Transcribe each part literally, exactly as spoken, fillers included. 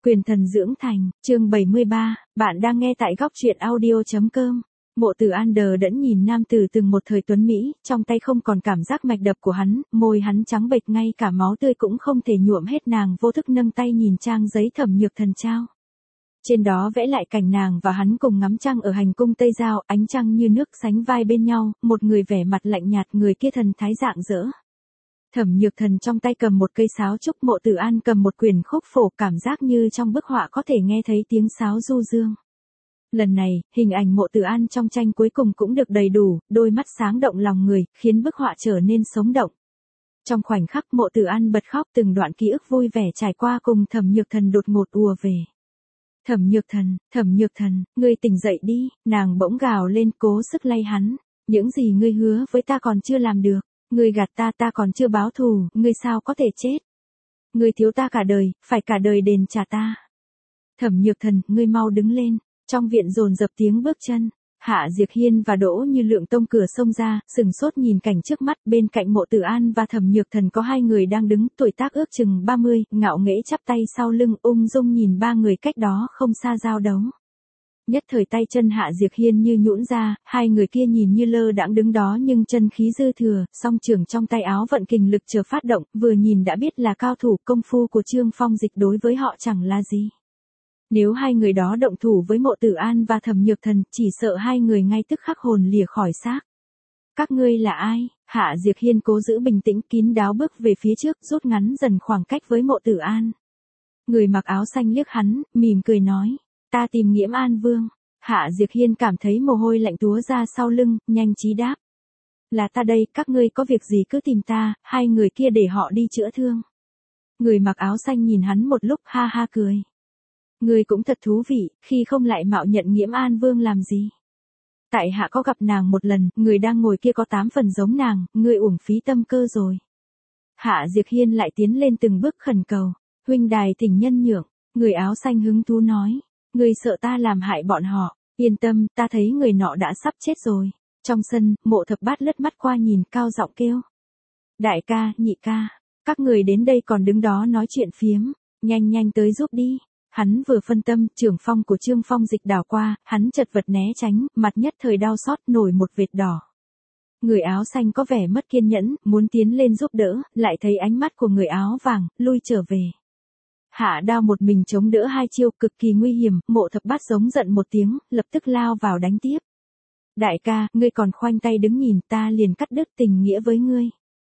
Quyền thần dưỡng thành, chương bảy mươi ba, bạn đang nghe tại góc truyện audio chấm com. Mộ Tử An đờ đẫn nhìn nam tử từng một thời tuấn Mỹ, trong tay không còn cảm giác mạch đập của hắn, môi hắn trắng bệch ngay cả máu tươi cũng không thể nhuộm hết. Nàng vô thức nâng tay nhìn trang giấy Thẩm Nhược Thần trao. Trên đó vẽ lại cảnh nàng và hắn cùng ngắm trăng ở hành cung Tây Giao, ánh trăng như nước sánh vai bên nhau, một người vẻ mặt lạnh nhạt, người kia thần thái rạng rỡ. Thẩm Nhược Thần trong tay cầm một cây sáo trúc, Mộ Tử An cầm một quyển khúc phổ, cảm giác như trong bức họa có thể nghe thấy tiếng sáo du dương. Lần này, hình ảnh Mộ Tử An trong tranh cuối cùng cũng được đầy đủ, đôi mắt sáng động lòng người, khiến bức họa trở nên sống động. Trong khoảnh khắc Mộ Tử An bật khóc, từng đoạn ký ức vui vẻ trải qua cùng Thẩm Nhược Thần đột ngột ùa về. Thẩm Nhược Thần, Thẩm Nhược Thần, ngươi tỉnh dậy đi, nàng bỗng gào lên cố sức lay hắn. Những gì ngươi hứa với ta còn chưa làm được. Ngươi gạt ta, ta còn chưa báo thù, ngươi sao có thể chết? Ngươi thiếu ta cả đời, phải cả đời đền trả ta. Thẩm Nhược Thần, ngươi mau đứng lên. Trong viện dồn dập tiếng bước chân, Hạ Diệp Hiên và Đỗ Như Lượng tông cửa xông ra, sừng sốt nhìn cảnh trước mắt. Bên cạnh Mộ Tử An và Thẩm Nhược Thần có hai người đang đứng, tuổi tác ước chừng ba mươi, ngạo nghễ chắp tay sau lưng, ung dung nhìn ba người cách đó không xa giao đấu. Nhất thời tay chân Hạ Diệp Hiên như nhũn ra, hai người kia nhìn như lơ đãng đứng đó nhưng chân khí dư thừa, song trường trong tay áo vận kình lực chờ phát động, vừa nhìn đã biết là cao thủ. Công phu của Trương Phong Dịch đối với họ chẳng là gì. Nếu hai người đó động thủ với Mộ Tử An và Thẩm Nhược Thần, chỉ sợ hai người ngay tức khắc hồn lìa khỏi xác. Các ngươi là ai? Hạ Diệp Hiên cố giữ bình tĩnh, kín đáo bước về phía trước, rút ngắn dần khoảng cách với Mộ Tử An. Người mặc áo xanh liếc hắn, mỉm cười nói. Ta tìm Nghiễm An Vương. Hạ Diệp Hiên cảm thấy mồ hôi lạnh túa ra sau lưng, nhanh trí đáp. Là ta đây, các ngươi có việc gì cứ tìm ta, hai người kia để họ đi chữa thương. Người mặc áo xanh nhìn hắn một lúc, ha ha cười. Ngươi cũng thật thú vị, khi không lại mạo nhận Nghiễm An Vương làm gì. Tại hạ có gặp nàng một lần, người đang ngồi kia có tám phần giống nàng, ngươi uổng phí tâm cơ rồi. Hạ Diệp Hiên lại tiến lên từng bước khẩn cầu. Huynh đài thỉnh nhân nhượng, người áo xanh hứng thú nói. Ngươi sợ ta làm hại bọn họ, yên tâm, ta thấy người nọ đã sắp chết rồi. Trong sân, Mộ Thập Bát lướt mắt qua nhìn, cao giọng kêu. Đại ca, nhị ca, các người đến đây còn đứng đó nói chuyện phiếm, nhanh nhanh tới giúp đi. Hắn vừa phân tâm, trưởng phong của Trương Phong Dịch đảo qua, hắn chật vật né tránh, mặt nhất thời đau xót, nổi một vệt đỏ. Người áo xanh có vẻ mất kiên nhẫn, muốn tiến lên giúp đỡ, lại thấy ánh mắt của người áo vàng, lui trở về. Hạ Đao một mình chống đỡ hai chiêu, cực kỳ nguy hiểm. Mộ Thập Bát giống giận một tiếng, lập tức lao vào đánh tiếp. Đại ca, ngươi còn khoanh tay đứng nhìn, ta liền cắt đứt tình nghĩa với ngươi.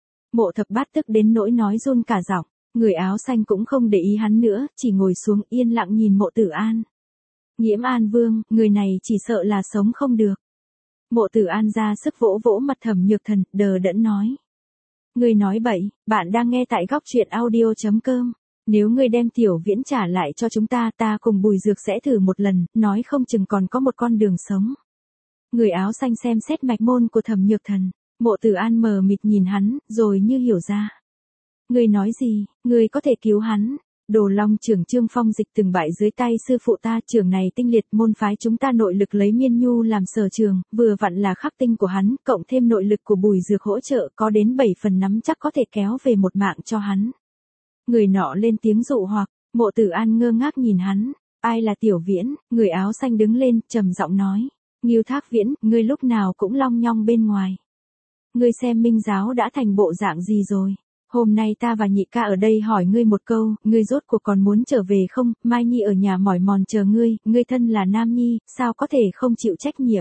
Mộ Thập Bát tức đến nỗi nói run cả giọng. Người áo xanh cũng không để ý hắn nữa, chỉ ngồi xuống yên lặng nhìn Mộ Tử An. Nghiễm An Vương, người này chỉ sợ là sống không được. Mộ Tử An ra sức vỗ vỗ mặt Thẩm Nhược Thần, đờ đẫn nói. Ngươi nói bậy, bạn đang nghe tại góc truyện audio chấm com. Nếu ngươi đem Tiểu Viễn trả lại cho chúng ta, ta cùng Bùi Dược sẽ thử một lần, nói không chừng còn có một con đường sống. Người áo xanh xem xét mạch môn của Thẩm Nhược Thần, Mộ Tử An mờ mịt nhìn hắn, rồi như hiểu ra. Ngươi nói gì, ngươi có thể cứu hắn. Đồ Long trưởng Trương Phong Dịch từng bại dưới tay sư phụ ta, trưởng này tinh liệt, môn phái chúng ta nội lực lấy Miên Nhu làm sở trường, vừa vặn là khắc tinh của hắn, cộng thêm nội lực của Bùi Dược hỗ trợ, có đến bảy phần nắm chắc có thể kéo về một mạng cho hắn. Người nọ lên tiếng dụ hoặc, Mộ Tử An ngơ ngác nhìn hắn. Ai là Tiểu Viễn? Người áo xanh đứng lên, trầm giọng nói. Ngưu Thác Viễn, ngươi lúc nào cũng long nhong bên ngoài. Ngươi xem Minh Giáo đã thành bộ dạng gì rồi. Hôm nay ta và nhị ca ở đây hỏi ngươi một câu, ngươi rốt cuộc còn muốn trở về không? Mai Nhi ở nhà mỏi mòn chờ ngươi, ngươi thân là nam nhi, sao có thể không chịu trách nhiệm?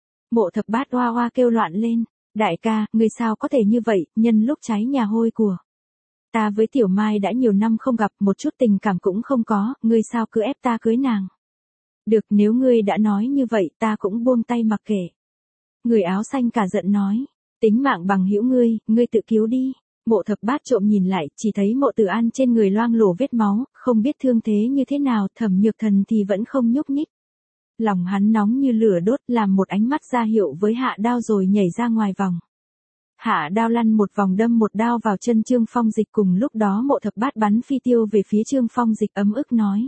Mộ Thập Bát oa oa kêu loạn lên. Đại ca, ngươi sao có thể như vậy, nhân lúc cháy nhà hôi của. Ta với Tiểu Mai đã nhiều năm không gặp, một chút tình cảm cũng không có, ngươi sao cứ ép ta cưới nàng. Được, nếu ngươi đã nói như vậy, ta cũng buông tay mặc kệ. Người áo xanh cả giận nói, tính mạng bằng hữu ngươi, ngươi tự cứu đi. Mộ Thập Bát trộm nhìn lại, chỉ thấy Mộ Tử An trên người loang lổ vết máu, không biết thương thế như thế nào, Thẩm Nhược Thần thì vẫn không nhúc nhích. Lòng hắn nóng như lửa đốt, làm một ánh mắt ra hiệu với Hạ Đao rồi nhảy ra ngoài vòng. Hạ Đao lăn một vòng đâm một đao vào chân Trương Phong Dịch, cùng lúc đó Mộ Thập Bát bắn phi tiêu về phía Trương Phong Dịch, ấm ức nói.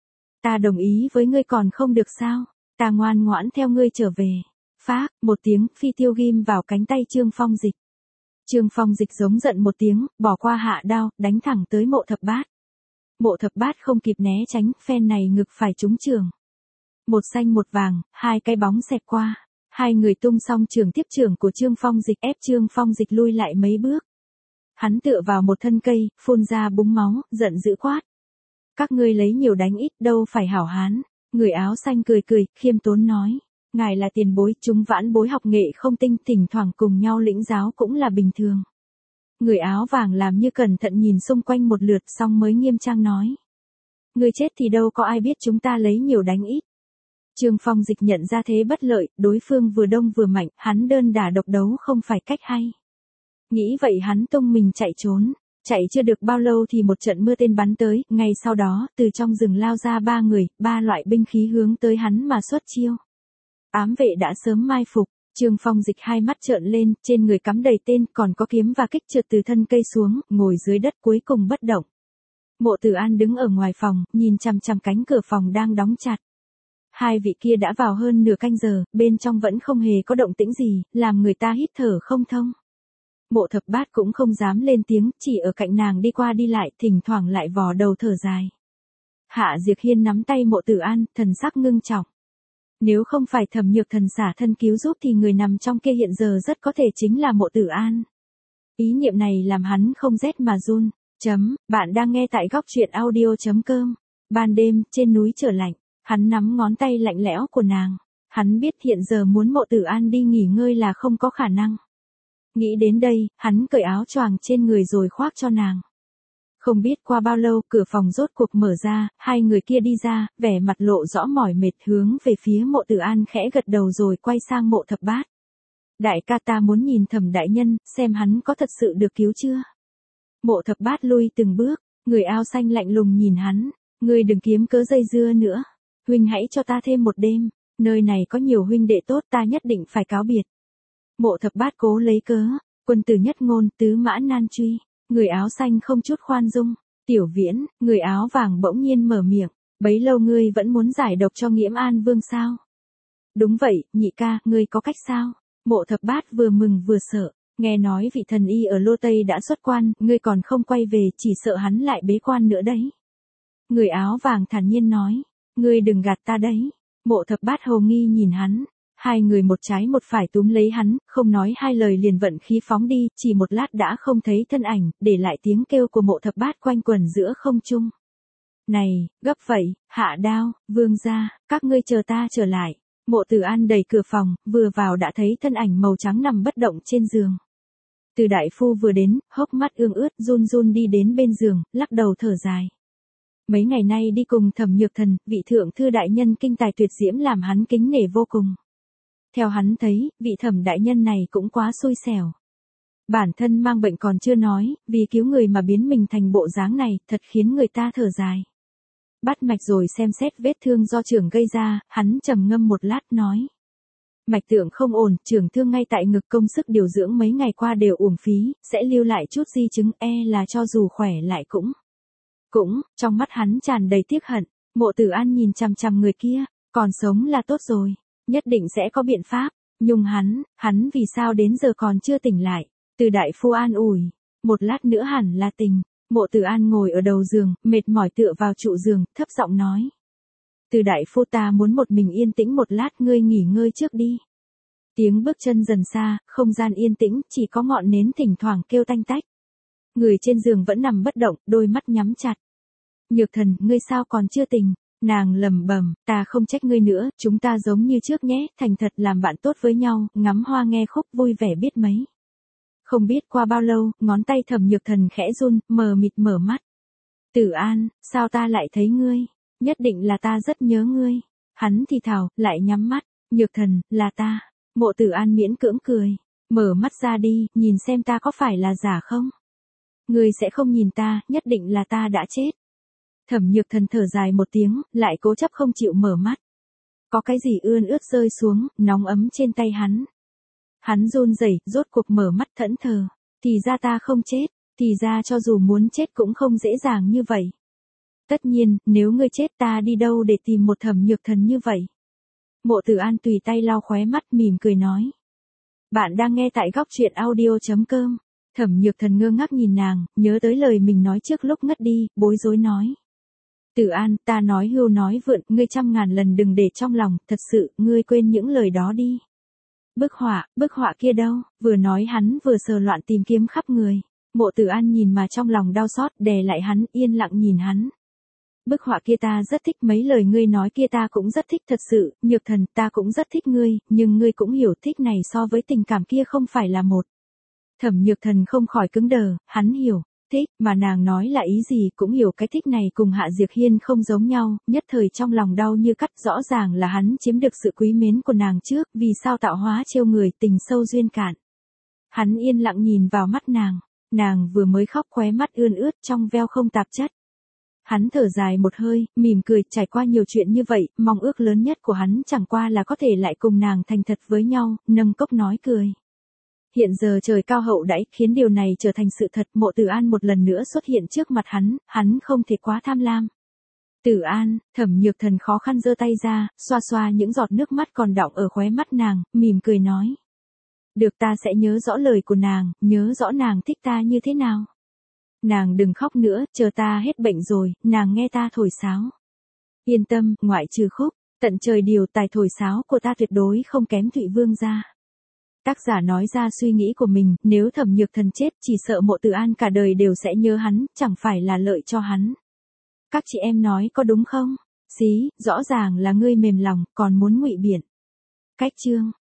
Ta đồng ý với ngươi còn không được sao, ta ngoan ngoãn theo ngươi trở về. Phác, một tiếng, phi tiêu ghim vào cánh tay Trương Phong Dịch. Trương Phong Dịch giống giận một tiếng, bỏ qua Hạ Đao, đánh thẳng tới Mộ Thập Bát. Mộ Thập Bát không kịp né tránh, phen này ngực phải trúng trường. Một xanh một vàng, hai cái bóng xẹt qua. Hai người tung xong trường tiếp trường của Trương Phong Dịch ép Trương Phong Dịch lui lại mấy bước. Hắn tựa vào một thân cây, phun ra búng máu, giận dữ quát. Các ngươi lấy nhiều đánh ít, đâu phải hảo hán. Người áo xanh cười cười, khiêm tốn nói. Ngài là tiền bối, chúng vãn bối học nghệ không tinh, thỉnh thoảng cùng nhau lĩnh giáo cũng là bình thường. Người áo vàng làm như cẩn thận nhìn xung quanh một lượt xong mới nghiêm trang nói. Người chết thì đâu có ai biết chúng ta lấy nhiều đánh ít. Trương Phong Dịch nhận ra thế bất lợi, đối phương vừa đông vừa mạnh, hắn đơn đả độc đấu không phải cách hay. Nghĩ vậy hắn tung mình chạy trốn, chạy chưa được bao lâu thì một trận mưa tên bắn tới, ngay sau đó, từ trong rừng lao ra ba người, ba loại binh khí hướng tới hắn mà xuất chiêu. Ám vệ đã sớm mai phục, Trương Phong Dịch hai mắt trợn lên, trên người cắm đầy tên, còn có kiếm và kích trượt từ thân cây xuống, ngồi dưới đất cuối cùng bất động. Mộ Tử An đứng ở ngoài phòng, nhìn chằm chằm cánh cửa phòng đang đóng chặt. Hai vị kia đã vào hơn nửa canh giờ, bên trong vẫn không hề có động tĩnh gì, làm người ta hít thở không thông. Mộ Thập Bát cũng không dám lên tiếng, chỉ ở cạnh nàng đi qua đi lại, thỉnh thoảng lại vò đầu thở dài. Hạ Diệp Hiên nắm tay Mộ Tử An, thần sắc ngưng trọng. Nếu không phải Thẩm Nhược Thần xả thân cứu giúp thì người nằm trong kia hiện giờ rất có thể chính là Mộ Tử An. Ý niệm này làm hắn không rét mà run. Chấm, bạn đang nghe tại góc truyện audio chấm com. Ban đêm, trên núi trở lạnh, hắn nắm ngón tay lạnh lẽo của nàng. Hắn biết hiện giờ muốn Mộ Tử An đi nghỉ ngơi là không có khả năng. Nghĩ đến đây, hắn cởi áo choàng trên người rồi khoác cho nàng. Không biết qua bao lâu, cửa phòng rốt cuộc mở ra, hai người kia đi ra, vẻ mặt lộ rõ mỏi mệt hướng về phía Mộ Tử An khẽ gật đầu rồi quay sang Mộ Thập Bát. Đại ca ta muốn nhìn Thẩm đại nhân, xem hắn có thật sự được cứu chưa. Mộ Thập Bát lui từng bước, người áo xanh lạnh lùng nhìn hắn, ngươi đừng kiếm cớ dây dưa nữa. Huynh hãy cho ta thêm một đêm, nơi này có nhiều huynh đệ tốt ta nhất định phải cáo biệt. Mộ Thập Bát cố lấy cớ, quân tử nhất ngôn, tứ mã nan truy. Người áo xanh không chút khoan dung. Tiểu Viễn, người áo vàng bỗng nhiên mở miệng. Bấy lâu ngươi vẫn muốn giải độc cho Nghiễm An Vương sao? Đúng vậy, nhị ca, ngươi có cách sao? Mộ Thập Bát vừa mừng vừa sợ. Nghe nói vị thần y ở Lô Tây đã xuất quan, ngươi còn không quay về, chỉ sợ hắn lại bế quan nữa đấy. Người áo vàng thản nhiên nói. Ngươi đừng gạt ta đấy. Mộ Thập Bát hồ nghi nhìn hắn. Hai người một trái một phải túm lấy hắn, không nói hai lời liền vận khí phóng đi, chỉ một lát đã không thấy thân ảnh, để lại tiếng kêu của Mộ Thập Bát quanh quẩn giữa không trung. Này, gấp vậy, hạ đao, vương gia, các ngươi chờ ta trở lại. Mộ Tử An đẩy cửa phòng, vừa vào đã thấy thân ảnh màu trắng nằm bất động trên giường. Từ đại phu vừa đến, hốc mắt ương ướt run run đi đến bên giường, lắc đầu thở dài. Mấy ngày nay đi cùng Thẩm Nhược Thần, vị thượng thư đại nhân kinh tài tuyệt diễm làm hắn kính nể vô cùng. Theo hắn thấy, vị Thẩm đại nhân này cũng quá xui xẻo. Bản thân mang bệnh còn chưa nói, vì cứu người mà biến mình thành bộ dáng này, thật khiến người ta thở dài. Bắt mạch rồi xem xét vết thương do trưởng gây ra, hắn trầm ngâm một lát nói. Mạch tượng không ổn, trưởng thương ngay tại ngực, công sức điều dưỡng mấy ngày qua đều uổng phí, sẽ lưu lại chút di chứng, e là cho dù khỏe lại cũng. Cũng, trong mắt hắn tràn đầy tiếc hận. Mộ Tử An nhìn chằm chằm người kia, còn sống là tốt rồi, nhất định sẽ có biện pháp. Nhưng hắn, hắn vì sao đến giờ còn chưa tỉnh lại? Từ đại phu an ủi, một lát nữa hẳn là tỉnh. Mộ Tử An ngồi ở đầu giường, mệt mỏi tựa vào trụ giường, thấp giọng nói. Từ đại phu ta muốn một mình yên tĩnh một lát, ngươi nghỉ ngơi trước đi. Tiếng bước chân dần xa, không gian yên tĩnh, chỉ có ngọn nến thỉnh thoảng kêu tanh tách. Người trên giường vẫn nằm bất động, đôi mắt nhắm chặt. Nhược Thần, ngươi sao còn chưa tỉnh? Nàng lầm bầm, ta không trách ngươi nữa, chúng ta giống như trước nhé, thành thật làm bạn tốt với nhau, ngắm hoa nghe khúc vui vẻ biết mấy. Không biết qua bao lâu, ngón tay Thẩm Nhược Thần khẽ run, mờ mịt mở mắt. Tử An, sao ta lại thấy ngươi? Nhất định là ta rất nhớ ngươi. Hắn thì thào, lại nhắm mắt. Nhược Thần, là ta. Mộ Tử An miễn cưỡng cười. Mở mắt ra đi, nhìn xem ta có phải là giả không? Ngươi sẽ không nhìn ta, nhất định là ta đã chết. Thẩm Nhược Thần thở dài một tiếng, lại cố chấp không chịu mở mắt. Có cái gì ươn ướt rơi xuống, nóng ấm trên tay hắn. Hắn run rẩy, rốt cuộc mở mắt thẫn thờ. Thì ra ta không chết, thì ra cho dù muốn chết cũng không dễ dàng như vậy. Tất nhiên, nếu ngươi chết ta đi đâu để tìm một Thẩm Nhược Thần như vậy? Mộ Tử An tùy tay lau khóe mắt mỉm cười nói. Bạn đang nghe tại góc truyện audio chấm com. Thẩm Nhược Thần ngơ ngác nhìn nàng, nhớ tới lời mình nói trước lúc ngất đi, bối rối nói. Tử An, ta nói hưu nói vượn, ngươi trăm ngàn lần đừng để trong lòng, thật sự, ngươi quên những lời đó đi. Bức họa, bức họa kia đâu, vừa nói hắn vừa sờ loạn tìm kiếm khắp người. Mộ Tử An nhìn mà trong lòng đau xót, đè lại hắn, yên lặng nhìn hắn. Bức họa kia ta rất thích, mấy lời ngươi nói kia ta cũng rất thích thật sự, Nhược Thần, ta cũng rất thích ngươi, nhưng ngươi cũng hiểu thích này so với tình cảm kia không phải là một. Thẩm Nhược Thần không khỏi cứng đờ, hắn hiểu, thích, mà nàng nói là ý gì cũng hiểu cái thích này cùng Hạ Diệc Hiên không giống nhau, nhất thời trong lòng đau như cắt, rõ ràng là hắn chiếm được sự quý mến của nàng trước, vì sao tạo hóa trêu người, tình sâu duyên cạn. Hắn yên lặng nhìn vào mắt nàng, nàng vừa mới khóc khóe mắt ươn ướt trong veo không tạp chất. Hắn thở dài một hơi, mỉm cười, trải qua nhiều chuyện như vậy, mong ước lớn nhất của hắn chẳng qua là có thể lại cùng nàng thành thật với nhau, nâng cốc nói cười. Hiện giờ trời cao hậu đãi, khiến điều này trở thành sự thật, Mộ Tử An một lần nữa xuất hiện trước mặt hắn, hắn không thể quá tham lam. Tử An, Thẩm Nhược Thần khó khăn giơ tay ra, xoa xoa những giọt nước mắt còn đọng ở khóe mắt nàng, mỉm cười nói. Được, ta sẽ nhớ rõ lời của nàng, nhớ rõ nàng thích ta như thế nào. Nàng đừng khóc nữa, chờ ta hết bệnh rồi, nàng nghe ta thổi sáo. Yên tâm, ngoại trừ khúc, tận trời điều, tài thổi sáo của ta tuyệt đối không kém Thụy Vương gia. Tác giả nói ra suy nghĩ của mình, nếu Thẩm Nhược Thần chết chỉ sợ Mộ Tử An cả đời đều sẽ nhớ hắn, chẳng phải là lợi cho hắn. Các chị em nói có đúng không? Xí, rõ ràng là ngươi mềm lòng, còn muốn ngụy biện. Cách chương